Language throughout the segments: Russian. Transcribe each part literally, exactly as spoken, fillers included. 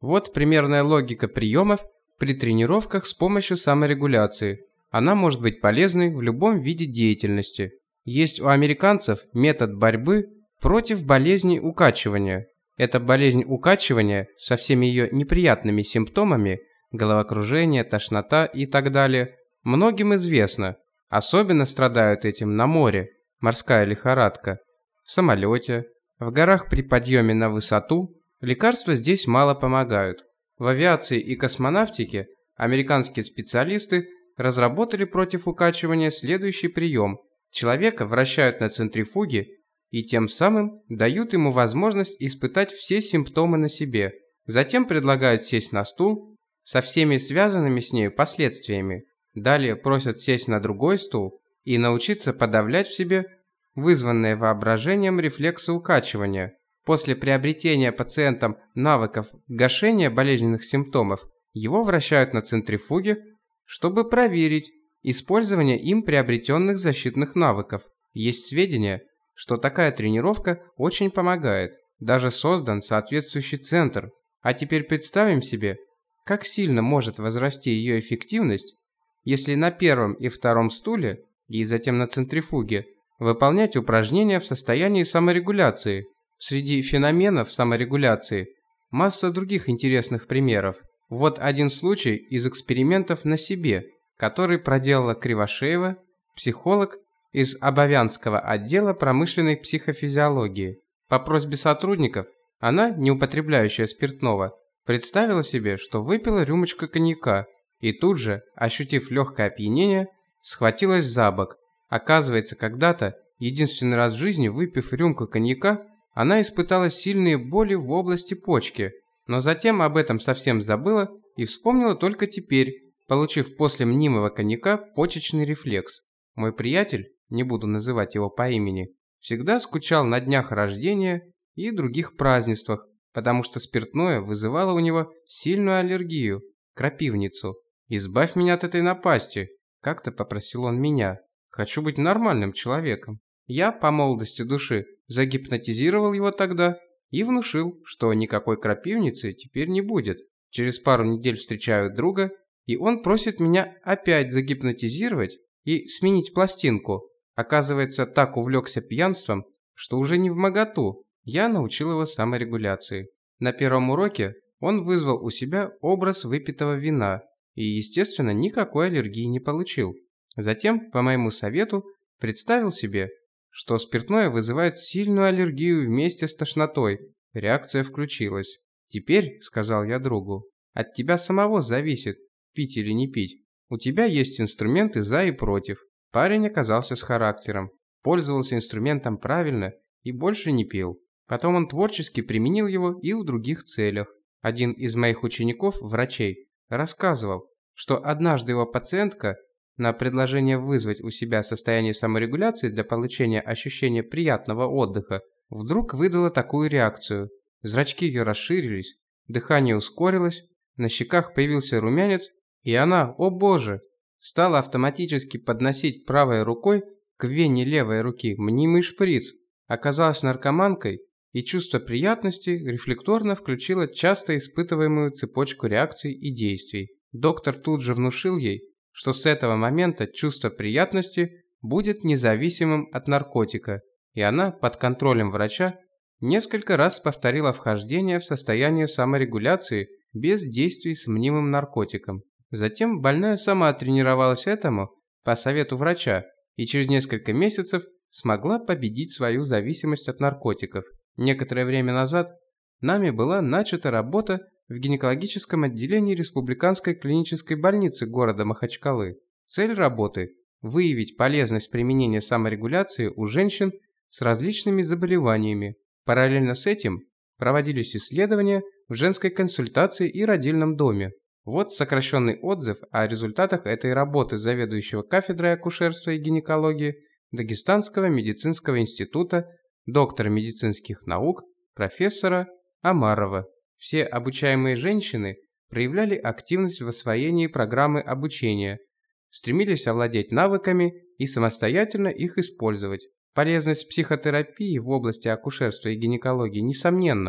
Вот примерная логика приемов при тренировках с помощью саморегуляции. Она может быть полезной в любом виде деятельности. Есть у американцев метод борьбы против болезни укачивания. Эта болезнь укачивания со всеми ее неприятными симптомами – головокружение, тошнота и так далее – многим известна. Особенно страдают этим на море, морская лихорадка, в самолете, в горах при подъеме на высоту. Лекарства здесь мало помогают. В авиации и космонавтике американские специалисты разработали против укачивания следующий прием. Человека вращают на центрифуге и тем самым дают ему возможность испытать все симптомы на себе. Затем предлагают сесть на стул со всеми связанными с ней последствиями. Далее просят сесть на другой стул и научиться подавлять в себе вызванные воображением рефлексы укачивания. После приобретения пациентом навыков гашения болезненных симптомов, его вращают на центрифуге, чтобы проверить использование им приобретенных защитных навыков. Есть сведения, что такая тренировка очень помогает. Даже создан соответствующий центр. А теперь представим себе, как сильно может возрасти ее эффективность, если на первом и втором стуле и затем на центрифуге выполнять упражнения в состоянии саморегуляции. Среди феноменов саморегуляции масса других интересных примеров. Вот один случай из экспериментов на себе, который проделала Кривошеева, психолог из Обовянского отдела промышленной психофизиологии. По просьбе сотрудников она, не употребляющая спиртного, представила себе, что выпила рюмочку коньяка и тут же, ощутив легкое опьянение, схватилась за бок. Оказывается, когда-то, единственный раз в жизни выпив рюмку коньяка, она испытала сильные боли в области почки, но затем об этом совсем забыла и вспомнила только теперь, получив после мнимого коньяка почечный рефлекс. Мой приятель, не буду называть его по имени, всегда скучал на днях рождения и других празднествах, потому что спиртное вызывало у него сильную аллергию, крапивницу. «Избавь меня от этой напасти», – как-то попросил он меня. «Хочу быть нормальным человеком». Я, по молодости души, загипнотизировал его тогда и внушил, что никакой крапивницы теперь не будет. Через пару недель встречаю друга, и он просит меня опять загипнотизировать и сменить пластинку. Оказывается, так увлекся пьянством, что уже не вмоготу. Я научил его саморегуляции. На первом уроке он вызвал у себя образ выпитого вина и, естественно, никакой аллергии не получил. Затем, по моему совету, представил себе, что спиртное вызывает сильную аллергию вместе с тошнотой. Реакция включилась. «Теперь, — сказал я другу, — от тебя самого зависит, пить или не пить. У тебя есть инструменты за и против». Парень оказался с характером, пользовался инструментом правильно и больше не пил. Потом он творчески применил его и в других целях. Один из моих учеников, врачей, рассказывал, что однажды его пациентка на предложение вызвать у себя состояние саморегуляции для получения ощущения приятного отдыха вдруг выдала такую реакцию. Зрачки ее расширились, дыхание ускорилось, на щеках появился румянец, и она, о боже, стала автоматически подносить правой рукой к вене левой руки мнимый шприц. Оказалась наркоманкой, и чувство приятности рефлекторно включило часто испытываемую цепочку реакций и действий. Доктор тут же внушил ей, что с этого момента чувство приятности будет независимым от наркотика, и она под контролем врача несколько раз повторила вхождение в состояние саморегуляции без действий с мнимым наркотиком. Затем больная сама тренировалась этому по совету врача и через несколько месяцев смогла победить свою зависимость от наркотиков. Некоторое время назад нами была начата работа в гинекологическом отделении Республиканской клинической больницы города Махачкалы. Цель работы – выявить полезность применения саморегуляции у женщин с различными заболеваниями. Параллельно с этим проводились исследования в женской консультации и родильном доме. Вот сокращенный отзыв о результатах этой работы заведующего кафедрой акушерства и гинекологии Дагестанского медицинского института, доктора медицинских наук, профессора Амарова. Все обучаемые женщины проявляли активность в освоении программы обучения, стремились овладеть навыками и самостоятельно их использовать. Полезность психотерапии в области акушерства и гинекологии несомненна.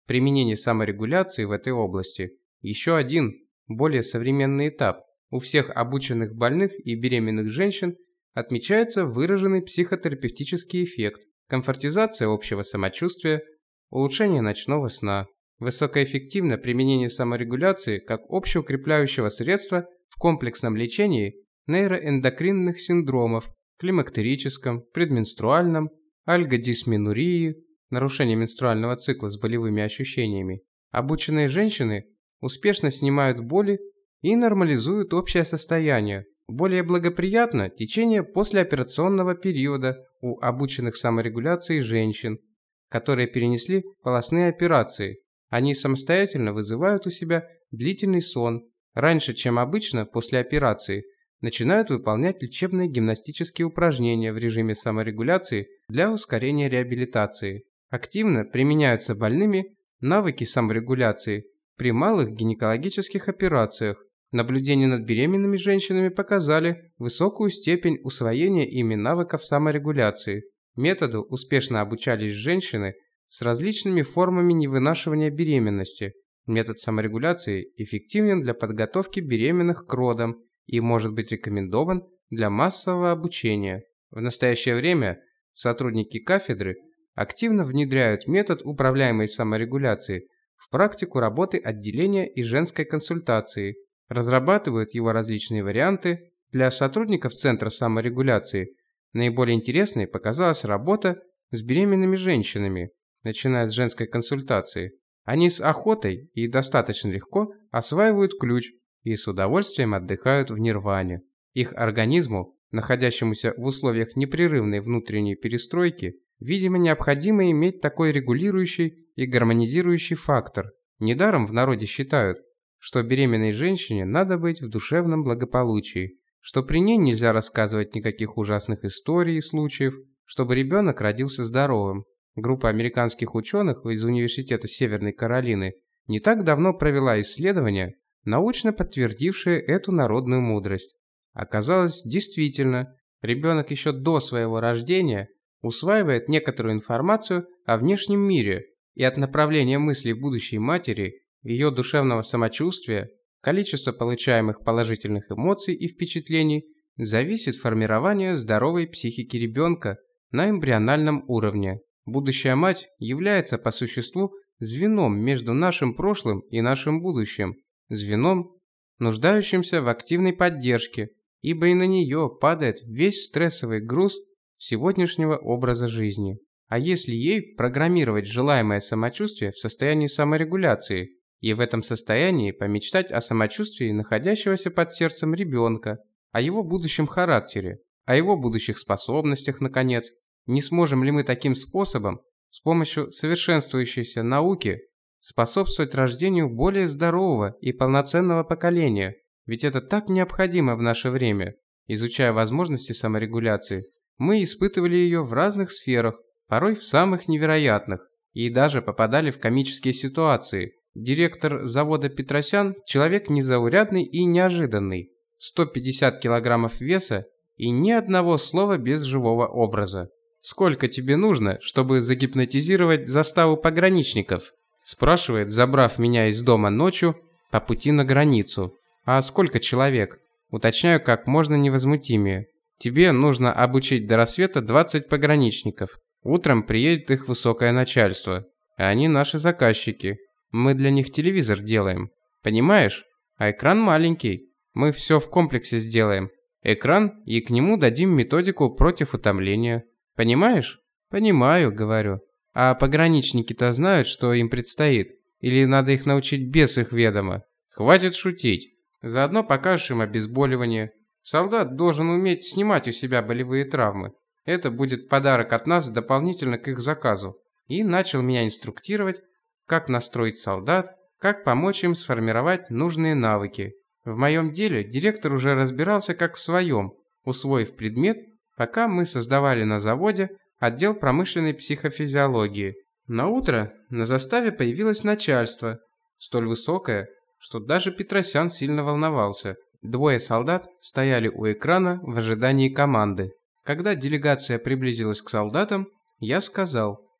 Применение саморегуляции в этой области – еще один, более современный этап. У всех обученных больных и беременных женщин отмечается выраженный психотерапевтический эффект, комфортизация общего самочувствия, улучшение ночного сна. Высокоэффективно применение саморегуляции как общеукрепляющего средства в комплексном лечении нейроэндокринных синдромов, климактерическом, предменструальном, альгодисменурии, нарушение менструального цикла с болевыми ощущениями. Обученные женщины успешно снимают боли и нормализуют общее состояние. Более благоприятно течение послеоперационного периода у обученных саморегуляции женщин, которые перенесли полостные операции. Они самостоятельно вызывают у себя длительный сон, раньше, чем обычно после операции, начинают выполнять лечебные гимнастические упражнения в режиме саморегуляции для ускорения реабилитации. Активно применяются больными навыки саморегуляции при малых гинекологических операциях. Наблюдения над беременными женщинами показали высокую степень усвоения ими навыков саморегуляции. Методу успешно обучались женщины с различными формами невынашивания беременности. Метод саморегуляции эффективен для подготовки беременных к родам и может быть рекомендован для массового обучения. В настоящее время сотрудники кафедры активно внедряют метод управляемой саморегуляции в практику работы отделения и женской консультации, разрабатывают его различные варианты. Для сотрудников Центра саморегуляции наиболее интересной показалась работа с беременными женщинами, начиная с женской консультации. Они с охотой и достаточно легко осваивают ключ и с удовольствием отдыхают в нирване. Их организму, находящемуся в условиях непрерывной внутренней перестройки, видимо, необходимо иметь такой регулирующий и гармонизирующий фактор. Недаром в народе считают, что беременной женщине надо быть в душевном благополучии, что при ней нельзя рассказывать никаких ужасных историй и случаев, чтобы ребенок родился здоровым. Группа американских ученых из Университета Северной Каролины не так давно провела исследование, научно подтвердившее эту народную мудрость. Оказалось, действительно, ребенок еще до своего рождения усваивает некоторую информацию о внешнем мире, и от направления мыслей будущей матери, ее душевного самочувствия, количества получаемых положительных эмоций и впечатлений зависит формирование здоровой психики ребенка на эмбриональном уровне. Будущая мать является по существу звеном между нашим прошлым и нашим будущим, звеном, нуждающимся в активной поддержке, ибо и на нее падает весь стрессовый груз сегодняшнего образа жизни. А если ей программировать желаемое самочувствие в состоянии саморегуляции, и в этом состоянии помечтать о самочувствии находящегося под сердцем ребенка, о его будущем характере, о его будущих способностях, наконец, не сможем ли мы таким способом, с помощью совершенствующейся науки, способствовать рождению более здорового и полноценного поколения? Ведь это так необходимо в наше время. Изучая возможности саморегуляции, мы испытывали ее в разных сферах, порой в самых невероятных, и даже попадали в комические ситуации. Директор завода Петросян – человек незаурядный и неожиданный. сто пятьдесят килограммов веса и ни одного слова без живого образа. «Сколько тебе нужно, чтобы загипнотизировать заставу пограничников?» – спрашивает, забрав меня из дома ночью по пути на границу. «А сколько человек?» – уточняю как можно невозмутимее. «Тебе нужно обучить до рассвета двадцать пограничников. Утром приедет их высокое начальство. Они наши заказчики. Мы для них телевизор делаем. Понимаешь? А экран маленький. Мы все в комплексе сделаем. Экран, и к нему дадим методику против утомления. Понимаешь?» «Понимаю», — говорю. «А пограничники-то знают, что им предстоит? Или надо их научить без их ведома?» «Хватит шутить. Заодно покажешь им обезболивание. Солдат должен уметь снимать у себя болевые травмы. Это будет подарок от нас дополнительно к их заказу». И начал меня инструктировать, как настроить солдат, как помочь им сформировать нужные навыки. В моем деле директор уже разбирался как в своем, усвоив предмет, пока мы создавали на заводе отдел промышленной психофизиологии. На утро на заставе появилось начальство, столь высокое, что даже Петросян сильно волновался. Двое солдат стояли у экрана в ожидании команды. Когда делегация приблизилась к солдатам, я сказал: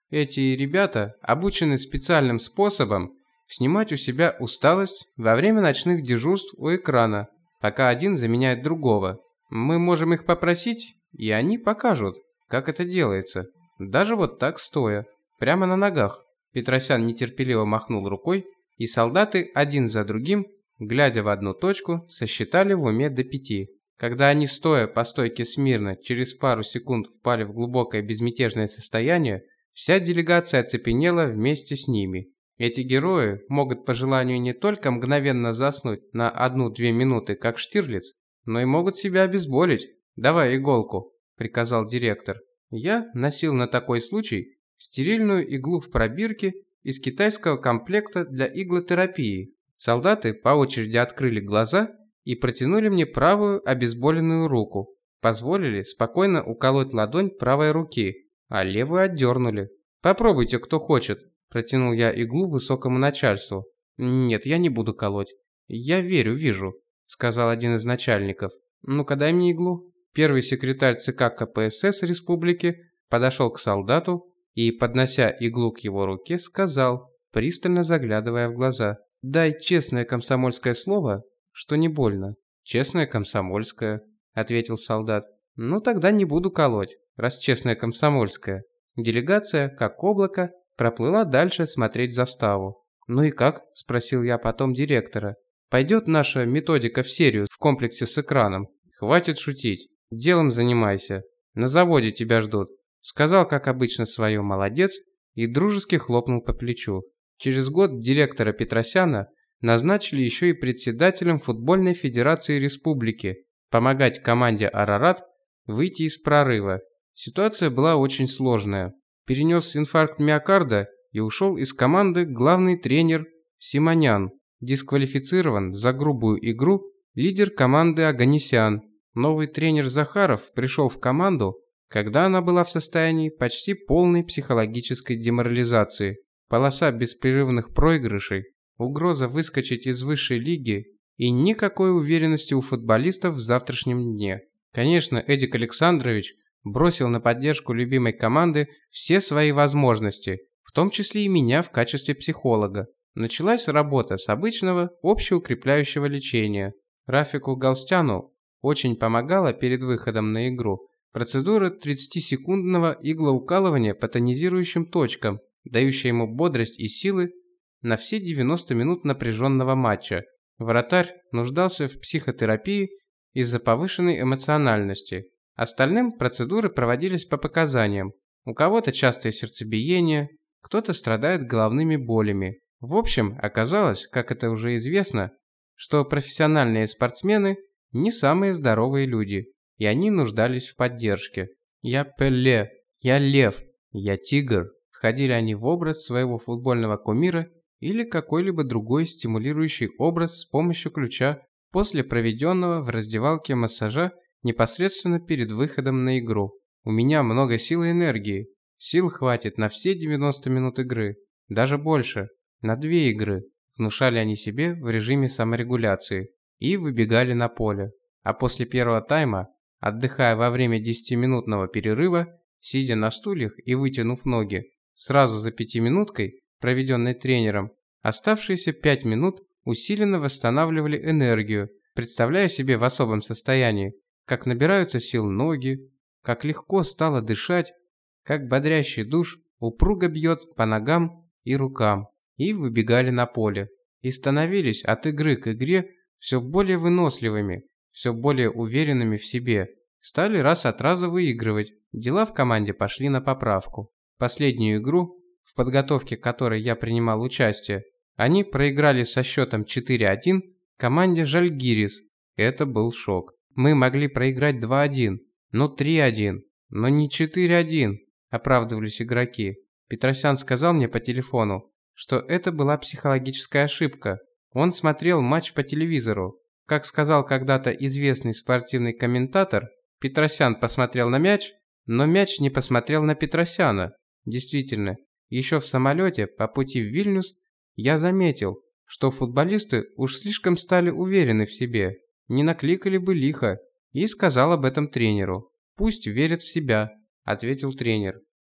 Эти ребята обучены специальным способом снимать у себя усталость во время ночных дежурств у экрана, пока один заменяет другого. Мы можем их попросить, и они покажут, как это делается. Даже вот так стоя, прямо на ногах. Петросян нетерпеливо махнул рукой, и солдаты один за другим, глядя в одну точку, сосчитали в уме до пяти. Когда они, стоя по стойке смирно, через пару секунд впали в глубокое безмятежное состояние, вся делегация оцепенела вместе с ними. Эти герои могут по желанию не только мгновенно заснуть на одну-две минуты, как Штирлиц, но и могут себя обезболить. «Давай иголку», – приказал директор. Я носил на такой случай стерильную иглу в пробирке из китайского комплекта для иглотерапии. Солдаты по очереди открыли глаза и протянули мне правую обезболенную руку. Позволили спокойно уколоть ладонь правой руки, а левую отдернули. «Попробуйте, кто хочет», – протянул я иглу высокому начальству. «Нет, я не буду колоть. Я верю, вижу», – сказал один из начальников. «Ну-ка, дай мне иглу». Первый секретарь ЦК КПСС республики подошел к солдату и, поднося иглу к его руке, сказал, пристально заглядывая в глаза: «Дай честное комсомольское слово, что не больно». «Честное комсомольское», – ответил солдат. «Ну тогда не буду колоть, раз честное комсомольское». Делегация, как облако, проплыла дальше смотреть заставу. «Ну и как?» – спросил я потом директора. «Пойдет наша методика в серию в комплексе с экраном?» «Хватит шутить. Делом занимайся. На заводе тебя ждут», – сказал, как обычно, свое «молодец» и дружески хлопнул по плечу. Через год директора Петросяна назначили еще и председателем футбольной федерации республики, помогать команде «Арарат» выйти из прорыва. Ситуация была очень сложная. Перенес инфаркт миокарда и ушел из команды главный тренер Симонян. Дисквалифицирован за грубую игру лидер команды Оганесян. Новый тренер Захаров пришел в команду, когда она была в состоянии почти полной психологической деморализации. Полоса беспрерывных проигрышей, угроза выскочить из высшей лиги и никакой уверенности у футболистов в завтрашнем дне. Конечно, Эдик Александрович бросил на поддержку любимой команды все свои возможности, в том числе и меня в качестве психолога. Началась работа с обычного общеукрепляющего лечения. Рафику Галстяну очень помогала перед выходом на игру процедура тридцатисекундного иглоукалывания по тонизирующим точкам, дающая ему бодрость и силы на все девяносто минут напряженного матча. Вратарь нуждался в психотерапии из-за повышенной эмоциональности. Остальным процедуры проводились по показаниям. У кого-то частое сердцебиение, кто-то страдает головными болями. В общем, оказалось, как это уже известно, что профессиональные спортсмены не самые здоровые люди, и они нуждались в поддержке. «Я Пеле», «Я Лев», «Я Тигр» входили они в образ своего футбольного кумира или какой-либо другой стимулирующий образ с помощью ключа после проведенного в раздевалке массажа непосредственно перед выходом на игру. У меня много сил и энергии. Сил хватит на все девяносто минут игры. Даже больше. На две игры. Внушали они себе в режиме саморегуляции. И выбегали на поле. А после первого тайма, отдыхая во время десятиминутного перерыва, сидя на стульях и вытянув ноги, сразу за пятиминуткой, проведенной тренером, оставшиеся пять минут усиленно восстанавливали энергию, представляя себе в особом состоянии, как набираются сил ноги, как легко стало дышать, как бодрящий душ упруго бьет по ногам и рукам, и выбегали на поле, и становились от игры к игре все более выносливыми, все более уверенными в себе, стали раз от раза выигрывать, дела в команде пошли на поправку. Последнюю игру, в подготовке которой я принимал участие, они проиграли со счетом четыре один команде Жальгирис. Это был шок. Мы могли проиграть два один, но три один, но не четыре один, оправдывались игроки. Петросян сказал мне по телефону, что это была психологическая ошибка. Он смотрел матч по телевизору. Как сказал когда-то известный спортивный комментатор, Петросян посмотрел на мяч, но мяч не посмотрел на Петросяна. Действительно, еще в самолете по пути в Вильнюс я заметил, что футболисты уж слишком стали уверены в себе. Не накликали бы лихо, и сказал об этом тренеру. «Пусть верят в себя», – ответил тренер.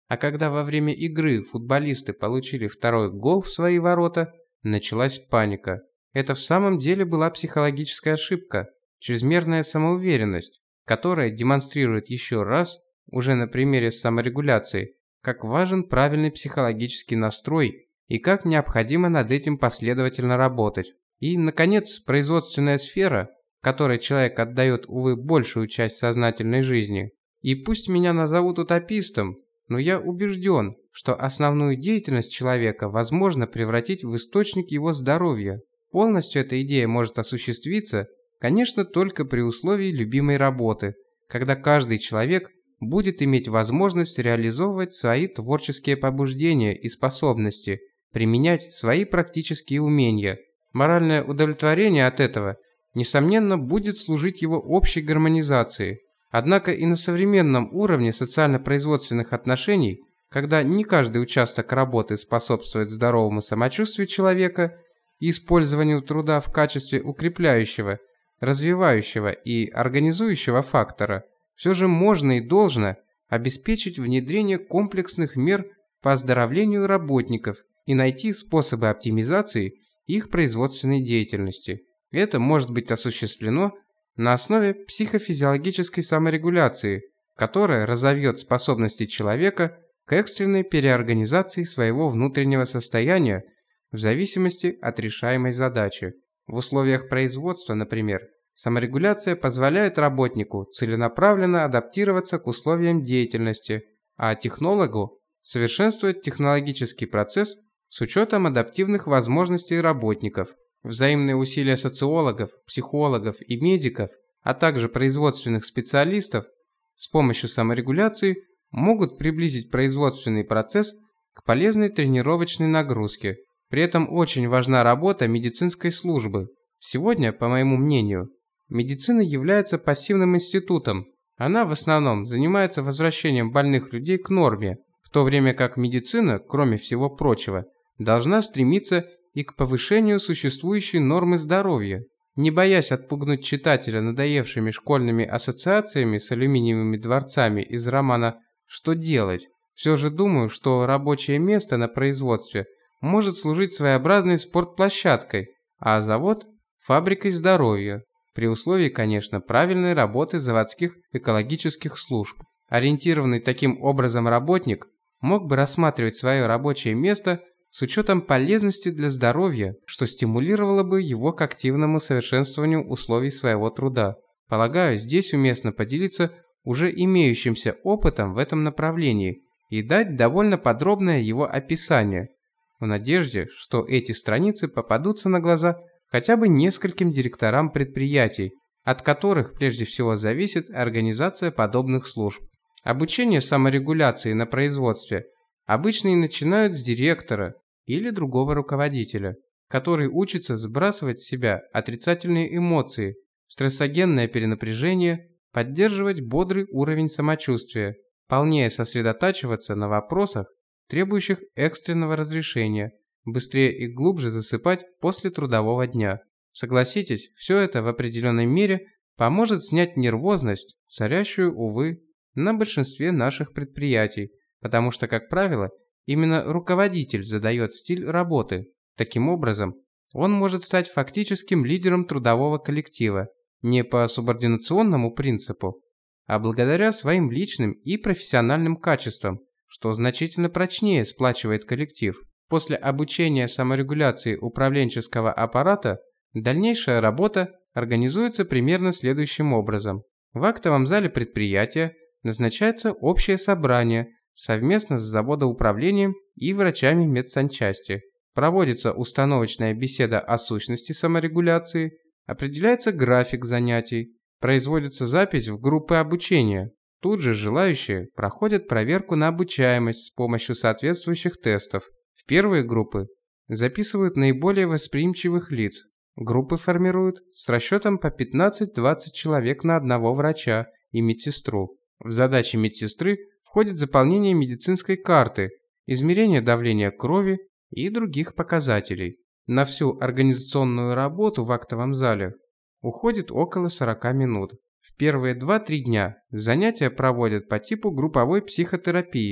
А когда во время игры футболисты получили второй гол в свои ворота, началась паника. Это в самом деле была психологическая ошибка, чрезмерная самоуверенность, которая демонстрирует еще раз, уже на примере саморегуляции, как важен правильный психологический настрой и как необходимо над этим последовательно работать. И, наконец, производственная сфера, которой человек отдает, увы, большую часть сознательной жизни. И пусть меня назовут утопистом, но я убежден, что основную деятельность человека возможно превратить в источник его здоровья. Полностью эта идея может осуществиться, конечно, только при условии любимой работы, когда каждый человек будет иметь возможность реализовывать свои творческие побуждения и способности, применять свои практические умения. Моральное удовлетворение от этого, несомненно, будет служить его общей гармонизации. Однако и на современном уровне социально-производственных отношений, когда не каждый участок работы способствует здоровому самочувствию человека и использованию труда в качестве укрепляющего, развивающего и организующего фактора, все же можно и должно обеспечить внедрение комплексных мер по оздоровлению работников и найти способы оптимизации их производственной деятельности. Это может быть осуществлено на основе психофизиологической саморегуляции, которая разовьет способности человека к экстренной переорганизации своего внутреннего состояния в зависимости от решаемой задачи. В условиях производства, например, саморегуляция позволяет работнику целенаправленно адаптироваться к условиям деятельности, а технологу совершенствовать технологический процесс с учетом адаптивных возможностей работников. Взаимные усилия социологов, психологов и медиков, а также производственных специалистов с помощью саморегуляции могут приблизить производственный процесс к полезной тренировочной нагрузке. При этом очень важна работа медицинской службы. Сегодня, по моему мнению, медицина является пассивным институтом. Она в основном занимается возвращением больных людей к норме, в то время как медицина, кроме всего прочего, должна стремиться и к повышению существующей нормы здоровья. Не боясь отпугнуть читателя надоевшими школьными ассоциациями с алюминиевыми дворцами из романа «Что делать?», все же думаю, что рабочее место на производстве может служить своеобразной спортплощадкой, а завод – фабрикой здоровья, при условии, конечно, правильной работы заводских экологических служб. Ориентированный таким образом работник мог бы рассматривать свое рабочее место с учетом полезности для здоровья, что стимулировало бы его к активному совершенствованию условий своего труда. Полагаю, здесь уместно поделиться уже имеющимся опытом в этом направлении и дать довольно подробное его описание, в надежде, что эти страницы попадутся на глаза хотя бы нескольким директорам предприятий, от которых прежде всего зависит организация подобных служб. Обучение саморегуляции на производстве обычно и начинают с директора или другого руководителя, который учится сбрасывать с себя отрицательные эмоции, стрессогенное перенапряжение, поддерживать бодрый уровень самочувствия, полнее сосредотачиваться на вопросах, требующих экстренного разрешения, быстрее и глубже засыпать после трудового дня. Согласитесь, все это в определенной мере поможет снять нервозность, царящую, увы, на большинстве наших предприятий, потому что, как правило, именно руководитель задает стиль работы. Таким образом, он может стать фактическим лидером трудового коллектива не по субординационному принципу, а благодаря своим личным и профессиональным качествам, что значительно прочнее сплачивает коллектив. После обучения саморегуляции управленческого аппарата дальнейшая работа организуется примерно следующим образом. В актовом зале предприятия назначается общее собрание совместно с заводоуправлением и врачами медсанчасти. Проводится установочная беседа о сущности саморегуляции, определяется график занятий, производится запись в группы обучения. Тут же желающие проходят проверку на обучаемость с помощью соответствующих тестов. В первые группы записывают наиболее восприимчивых лиц. Группы формируют с расчетом по пятнадцать-двадцать человек на одного врача и медсестру. В задачи медсестры входит заполнение медицинской карты, измерение давления крови и других показателей. На всю организационную работу в актовом зале уходит около сорока минут. В первые два-три дня занятия проводят по типу групповой психотерапии,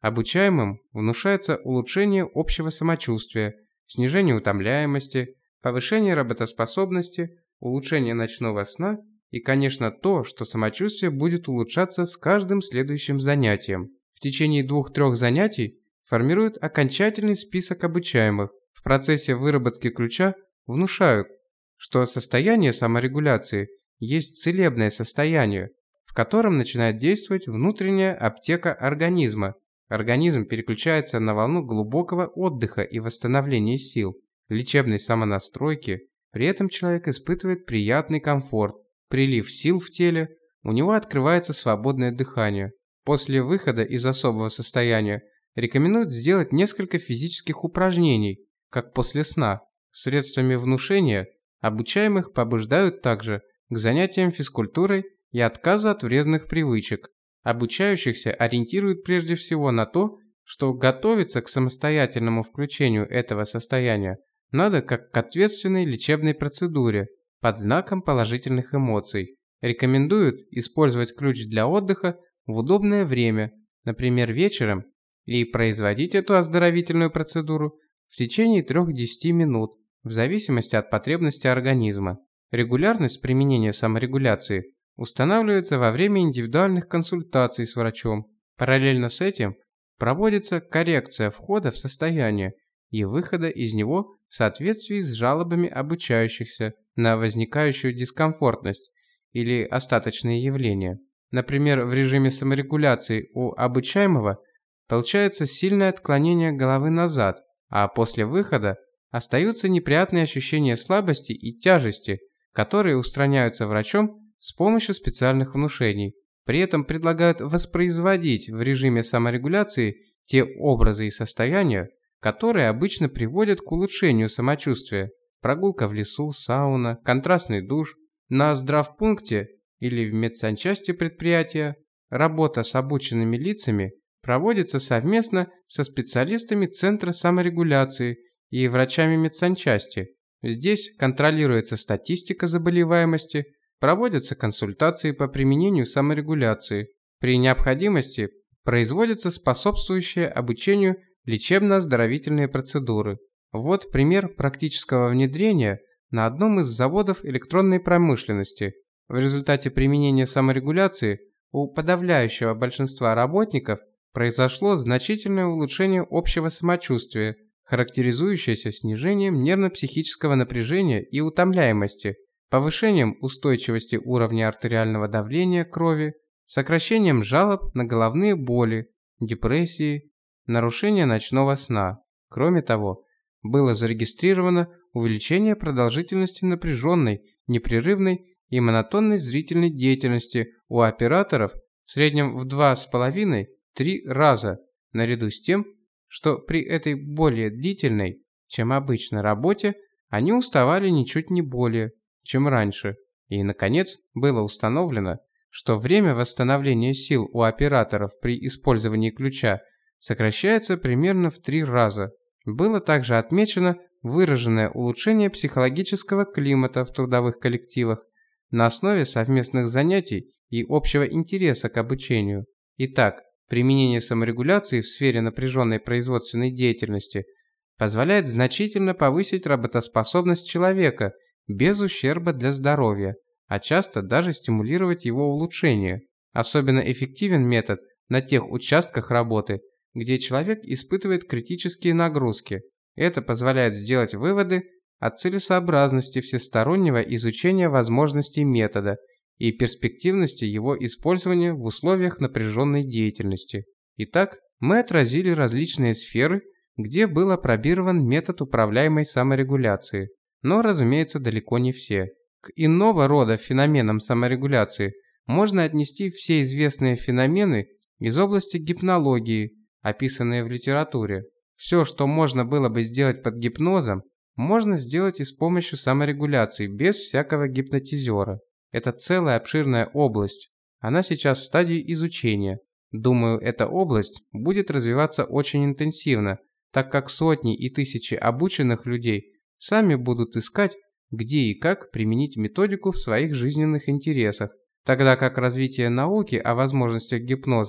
Обучаемым внушается улучшение общего самочувствия, снижение утомляемости, повышение работоспособности, улучшение ночного сна и, конечно, то, что самочувствие будет улучшаться с каждым следующим занятием. В течение двух-трех занятий формируют окончательный список обучаемых. В процессе выработки ключа внушают, что состояние саморегуляции есть целебное состояние, в котором начинает действовать внутренняя аптека организма. Организм переключается на волну глубокого отдыха и восстановления сил, лечебной самонастройки. При этом человек испытывает приятный комфорт, прилив сил в теле, у него открывается свободное дыхание. После выхода из особого состояния рекомендуют сделать несколько физических упражнений, как после сна. Средствами внушения обучаемых побуждают также к занятиям физкультурой и отказу от вредных привычек. Обучающихся ориентируют прежде всего на то, что готовиться к самостоятельному включению этого состояния надо как к ответственной лечебной процедуре под знаком положительных эмоций. Рекомендуют использовать ключ для отдыха в удобное время, например, вечером, и производить эту оздоровительную процедуру в течение трёх-десяти минут, в зависимости от потребности организма. Регулярность применения саморегуляции устанавливается во время индивидуальных консультаций с врачом. Параллельно с этим проводится коррекция входа в состояние и выхода из него в соответствии с жалобами обучающихся на возникающую дискомфортность или остаточные явления. Например, в режиме саморегуляции у обучаемого получается сильное отклонение головы назад, а после выхода остаются неприятные ощущения слабости и тяжести, которые устраняются врачом с помощью специальных внушений. При этом предлагают воспроизводить в режиме саморегуляции те образы и состояния, которые обычно приводят к улучшению самочувствия. Прогулка в лесу, сауна, контрастный душ. На здравпункте или в медсанчасти предприятия работа с обученными лицами проводится совместно со специалистами Центра саморегуляции и врачами медсанчасти. Здесь контролируется статистика заболеваемости, проводятся консультации по применению саморегуляции. При необходимости производятся способствующие обучению лечебно-оздоровительные процедуры. Вот пример практического внедрения на одном из заводов электронной промышленности. В результате применения саморегуляции у подавляющего большинства работников произошло значительное улучшение общего самочувствия, характеризующееся снижением нервно-психического напряжения и утомляемости, повышением устойчивости уровня артериального давления крови, сокращением жалоб на головные боли, депрессии, нарушение ночного сна. Кроме того, было зарегистрировано увеличение продолжительности напряженной, непрерывной и монотонной зрительной деятельности у операторов в среднем в два с половиной-три раза, наряду с тем, что при этой более длительной, чем обычно, работе они уставали ничуть не более, чем раньше. И, наконец, было установлено, что время восстановления сил у операторов при использовании ключа сокращается примерно в три раза. Было также отмечено выраженное улучшение психологического климата в трудовых коллективах на основе совместных занятий и общего интереса к обучению. Итак, применение саморегуляции в сфере напряженной производственной деятельности позволяет значительно повысить работоспособность человека без ущерба для здоровья, а часто даже стимулировать его улучшение. Особенно эффективен метод на тех участках работы, где человек испытывает критические нагрузки. Это позволяет сделать выводы о целесообразности всестороннего изучения возможностей метода и перспективности его использования в условиях напряженной деятельности. Итак, мы отразили различные сферы, где был опробирован метод управляемой саморегуляции, но, разумеется, далеко не все. К иного рода феноменам саморегуляции можно отнести все известные феномены из области гипнологии, описанные в литературе. Все, что можно было бы сделать под гипнозом, можно сделать и с помощью саморегуляции, без всякого гипнотизера. Это целая обширная область. Она сейчас в стадии изучения. Думаю, эта область будет развиваться очень интенсивно, так как сотни и тысячи обученных людей сами будут искать, где и как применить методику в своих жизненных интересах, тогда как развитие науки о возможностях гипноза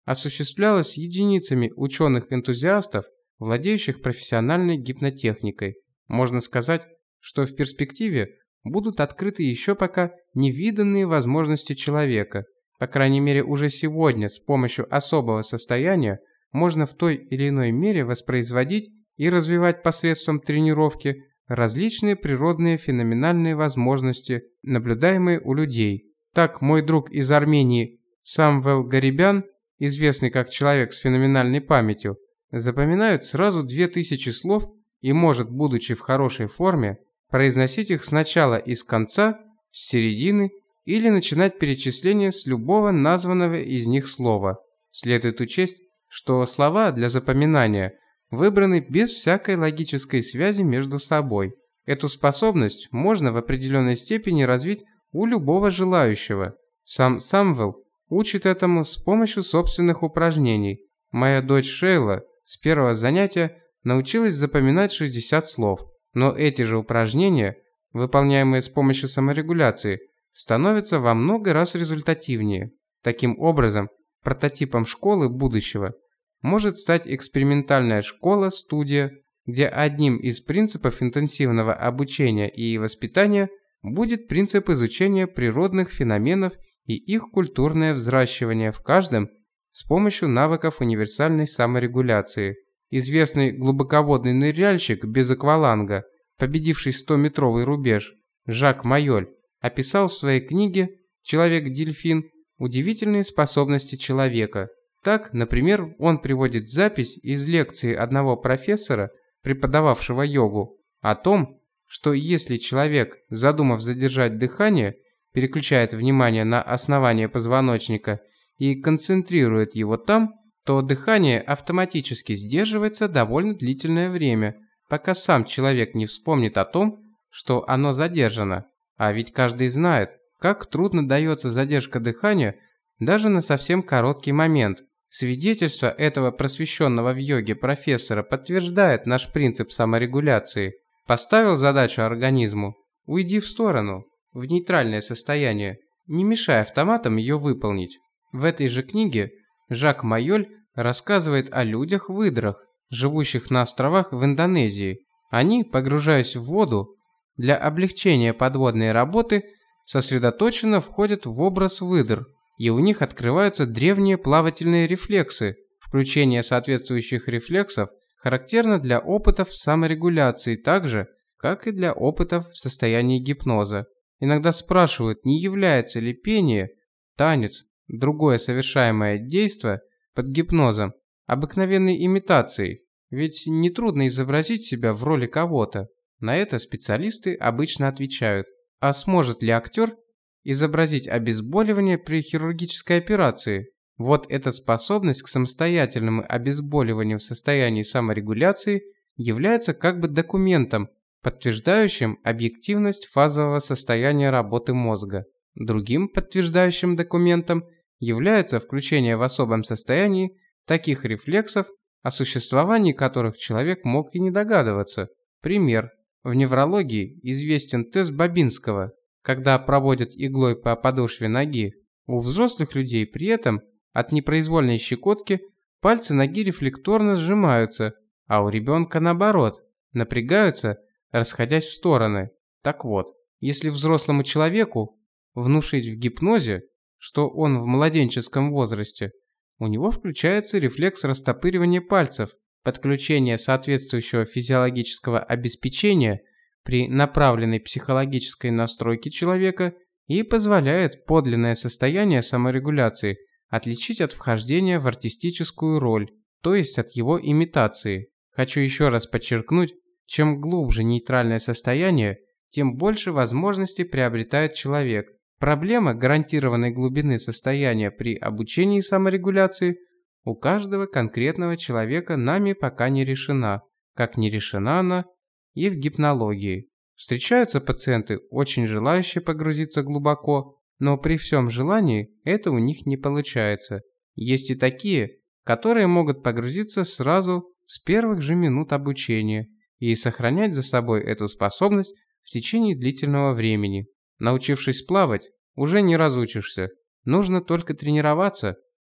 осуществлялось единицами ученых-энтузиастов, владеющих профессиональной гипнотехникой. Можно сказать, что в перспективе будут открыты еще пока невиданные возможности человека. По крайней мере, уже сегодня с помощью особого состояния можно в той или иной мере воспроизводить и развивать посредством тренировки различные природные феноменальные возможности, наблюдаемые у людей. Так, мой друг из Армении Самвел Гарибян, известный как человек с феноменальной памятью, запоминает сразу две тысячи слов и может, будучи в хорошей форме, произносить их сначала и с конца, с середины или начинать перечисление с любого названного из них слова. Следует учесть, что слова для запоминания выбраны без всякой логической связи между собой. Эту способность можно в определенной степени развить у любого желающего. Сам Самвел учит этому с помощью собственных упражнений. Моя дочь Шейла с первого занятия научилась запоминать шестьдесят слов, но эти же упражнения, выполняемые с помощью саморегуляции, становятся во много раз результативнее. Таким образом, прототипом школы будущего может стать экспериментальная школа-студия, где одним из принципов интенсивного обучения и воспитания будет принцип изучения природных феноменов и их культурное взращивание в каждом с помощью навыков универсальной саморегуляции. Известный глубоководный ныряльщик без акваланга, победивший стометровый рубеж, Жак Майоль, описал в своей книге «Человек-дельфин» удивительные способности человека. Так, например, он приводит запись из лекции одного профессора, преподававшего йогу, о том, что если человек, задумав задержать дыхание, переключает внимание на основание позвоночника и концентрирует его там, то дыхание автоматически сдерживается довольно длительное время, пока сам человек не вспомнит о том, что оно задержано. А ведь каждый знает, как трудно дается задержка дыхания даже на совсем короткий момент. Свидетельство этого просвещенного в йоге профессора подтверждает наш принцип саморегуляции. Поставил задачу организму: уйди в сторону, в нейтральное состояние, не мешая автоматам ее выполнить. В этой же книге Жак Майоль рассказывает о людях-выдрах, живущих на островах в Индонезии. Они, погружаясь в воду, для облегчения подводной работы сосредоточенно входят в образ выдр, и у них открываются древние плавательные рефлексы. Включение соответствующих рефлексов характерно для опытов саморегуляции так же, как и для опытов в состоянии гипноза. Иногда спрашивают, не является ли пение, танец, другое совершаемое действие под гипнозом обыкновенной имитацией, ведь нетрудно изобразить себя в роли кого-то. На это специалисты обычно отвечают: а сможет ли актер изобразить обезболивание при хирургической операции? Вот эта способность к самостоятельному обезболиванию в состоянии саморегуляции является как бы документом, подтверждающим объективность фазового состояния работы мозга. Другим подтверждающим документом является включение в особом состоянии таких рефлексов, о существовании которых человек мог и не догадываться. Пример. В неврологии известен тест Бабинского, когда проводят иглой по подошве ноги. У взрослых людей при этом от непроизвольной щекотки пальцы ноги рефлекторно сжимаются, а у ребенка наоборот, напрягаются, расходясь в стороны. Так вот, если взрослому человеку внушить в гипнозе, что он в младенческом возрасте, у него включается рефлекс растопыривания пальцев, подключение соответствующего физиологического обеспечения при направленной психологической настройке человека и позволяет подлинное состояние саморегуляции отличить от вхождения в артистическую роль, то есть от его имитации. Хочу еще раз подчеркнуть, чем глубже нейтральное состояние, тем больше возможностей приобретает человек. Проблема гарантированной глубины состояния при обучении саморегуляции у каждого конкретного человека нами пока не решена, как не решена она и в гипнологии. Встречаются пациенты, очень желающие погрузиться глубоко, но при всем желании это у них не получается. Есть и такие, которые могут погрузиться сразу с первых же минут обучения и сохранять за собой эту способность в течение длительного времени. Научившись плавать, уже не разучишься. Нужно только тренироваться,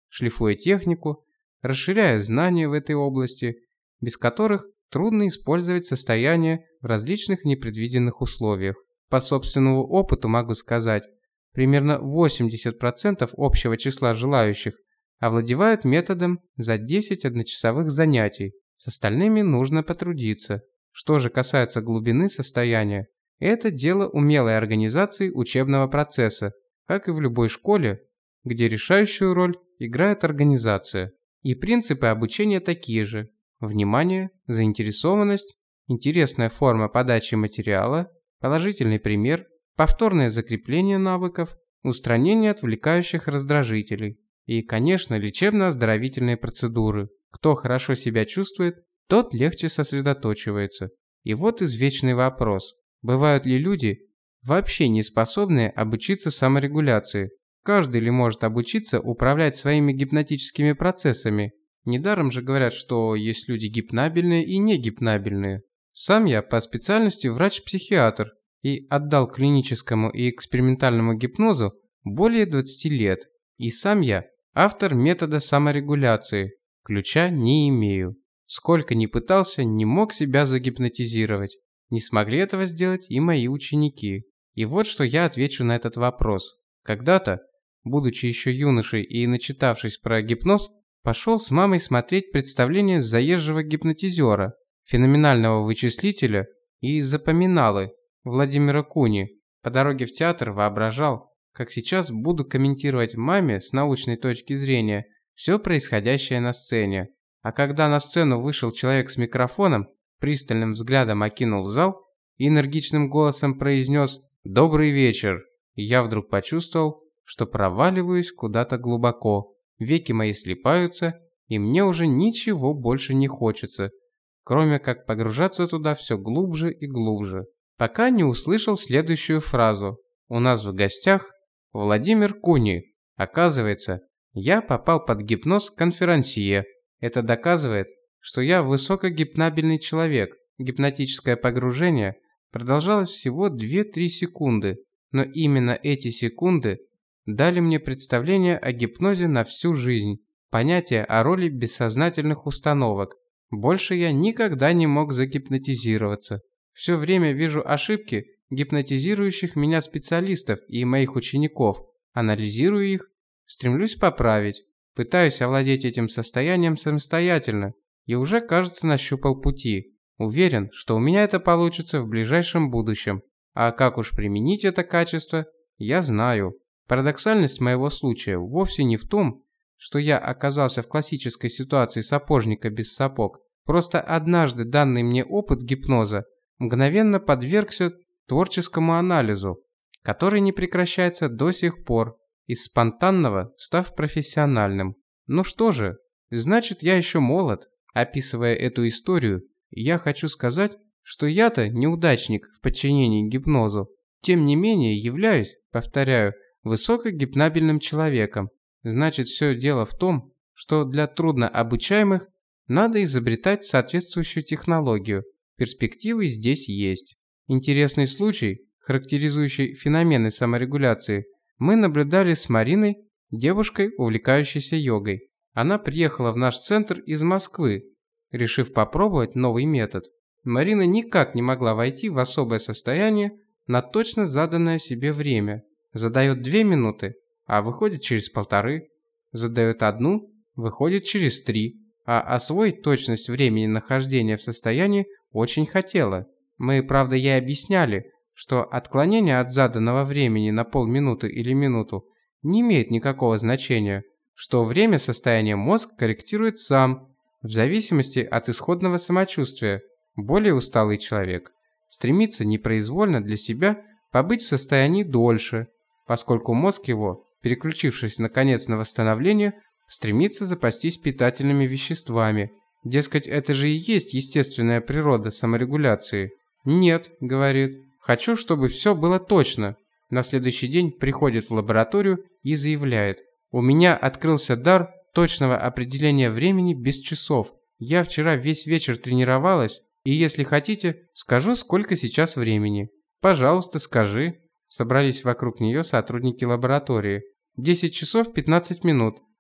шлифуя технику, расширяя знания в этой области, без которых трудно использовать состояние в различных непредвиденных условиях. По собственному опыту могу сказать, примерно восемьдесят процентов общего числа желающих овладевают методом за десять одночасовых занятий, с остальными нужно потрудиться. Что же касается глубины состояния, это дело умелой организации учебного процесса, как и в любой школе, где решающую роль играет организация. И принципы обучения такие же: внимание, заинтересованность, интересная форма подачи материала, положительный пример, повторное закрепление навыков, устранение отвлекающих раздражителей и, конечно, лечебно-оздоровительные процедуры. Кто хорошо себя чувствует, тот легче сосредоточивается. И вот извечный вопрос: бывают ли люди, вообще не способные обучиться саморегуляции? Каждый ли может обучиться управлять своими гипнотическими процессами? Недаром же говорят, что есть люди гипнабельные и негипнабельные. Сам я по специальности врач-психиатр и отдал клиническому и экспериментальному гипнозу более двадцати лет. И сам я автор метода саморегуляции, ключа не имею. Сколько ни пытался, не мог себя загипнотизировать. Не смогли этого сделать и мои ученики. И вот что я отвечу на этот вопрос. Когда-то, будучи еще юношей и начитавшись про гипноз, пошел с мамой смотреть представление заезжего гипнотизера, феноменального вычислителя и запоминалы Владимира Куни. По дороге в театр воображал, как сейчас буду комментировать маме с научной точки зрения все происходящее на сцене. А когда на сцену вышел человек с микрофоном, пристальным взглядом окинул зал и энергичным голосом произнес «Добрый вечер», и я вдруг почувствовал, что проваливаюсь куда-то глубоко. Веки мои слипаются, и мне уже ничего больше не хочется, кроме как погружаться туда все глубже и глубже, пока не услышал следующую фразу. У нас в гостях Владимир Куни. Оказывается, я попал под гипноз конферансье. Это доказывает, что я высокогипнабельный человек. Гипнотическое погружение продолжалось всего две-три секунды, но именно эти секунды дали мне представление о гипнозе на всю жизнь, понятие о роли бессознательных установок. Больше я никогда не мог загипнотизироваться. Все время вижу ошибки гипнотизирующих меня специалистов и моих учеников, анализирую их, стремлюсь поправить, пытаюсь овладеть этим состоянием самостоятельно и уже, кажется, нащупал пути. Уверен, что у меня это получится в ближайшем будущем. А как уж применить это качество, я знаю. Парадоксальность моего случая вовсе не в том, что я оказался в классической ситуации сапожника без сапог. Просто однажды данный мне опыт гипноза мгновенно подвергся творческому анализу, который не прекращается до сих пор, из спонтанного став профессиональным. Ну что же, значит, я еще молод. Описывая эту историю, я хочу сказать, что я-то неудачник в подчинении гипнозу. Тем не менее, являюсь, повторяю, высокогипнабельным человеком. Значит, все дело в том, что для труднообучаемых надо изобретать соответствующую технологию. Перспективы здесь есть. Интересный случай, характеризующий феномены саморегуляции, мы наблюдали с Мариной, девушкой, увлекающейся йогой. Она приехала в наш центр из Москвы, решив попробовать новый метод. Марина никак не могла войти в особое состояние на точно заданное себе время. Задает две минуты, а выходит через полторы. Задает одну, выходит через три. А освоить точность времени нахождения в состоянии очень хотела. Мы, правда, ей объясняли, что отклонение от заданного времени на полминуты или минуту не имеет никакого значения, что время состояния мозг корректирует сам, в зависимости от исходного самочувствия. Более усталый человек стремится непроизвольно для себя побыть в состоянии дольше, поскольку мозг его, переключившись наконец на восстановление, стремится запастись питательными веществами. Дескать, это же и есть естественная природа саморегуляции. «Нет», — говорит, — «хочу, чтобы все было точно». На следующий день приходит в лабораторию и заявляет: «У меня открылся дар точного определения времени без часов. Я вчера весь вечер тренировалась, и если хотите, скажу, сколько сейчас времени». «Пожалуйста, скажи». Собрались вокруг нее сотрудники лаборатории. «десять часов пятнадцать минут»,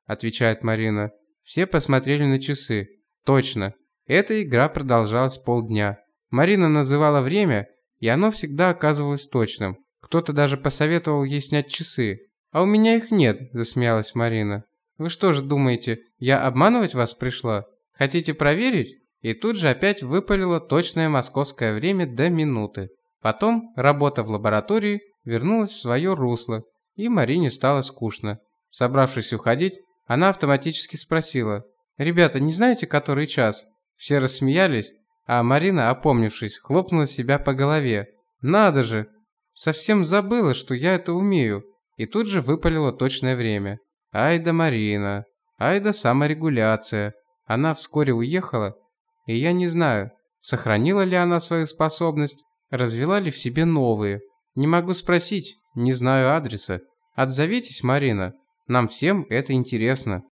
отвечает Марина. Все посмотрели на часы. Точно. Эта игра продолжалась полдня. Марина называла время, и оно всегда оказывалось точным. Кто-то даже посоветовал ей снять часы. «А у меня их нет», – засмеялась Марина. «Вы что же думаете, я обманывать вас пришла? Хотите проверить?» И тут же опять выпалило точное московское время до минуты. Потом работа в лаборатории вернулась в свое русло, и Марине стало скучно. Собравшись уходить, она автоматически спросила: «Ребята, не знаете, который час?» Все рассмеялись, а Марина, опомнившись, хлопнула себя по голове. «Надо же! Совсем забыла, что я это умею!» И тут же выпалила точное время. Ай да Марина! Ай да саморегуляция! Она вскоре уехала, и я не знаю, сохранила ли она свою способность, развила ли в себе новые. Не могу спросить, не знаю адреса. Отзовитесь, Марина, нам всем это интересно.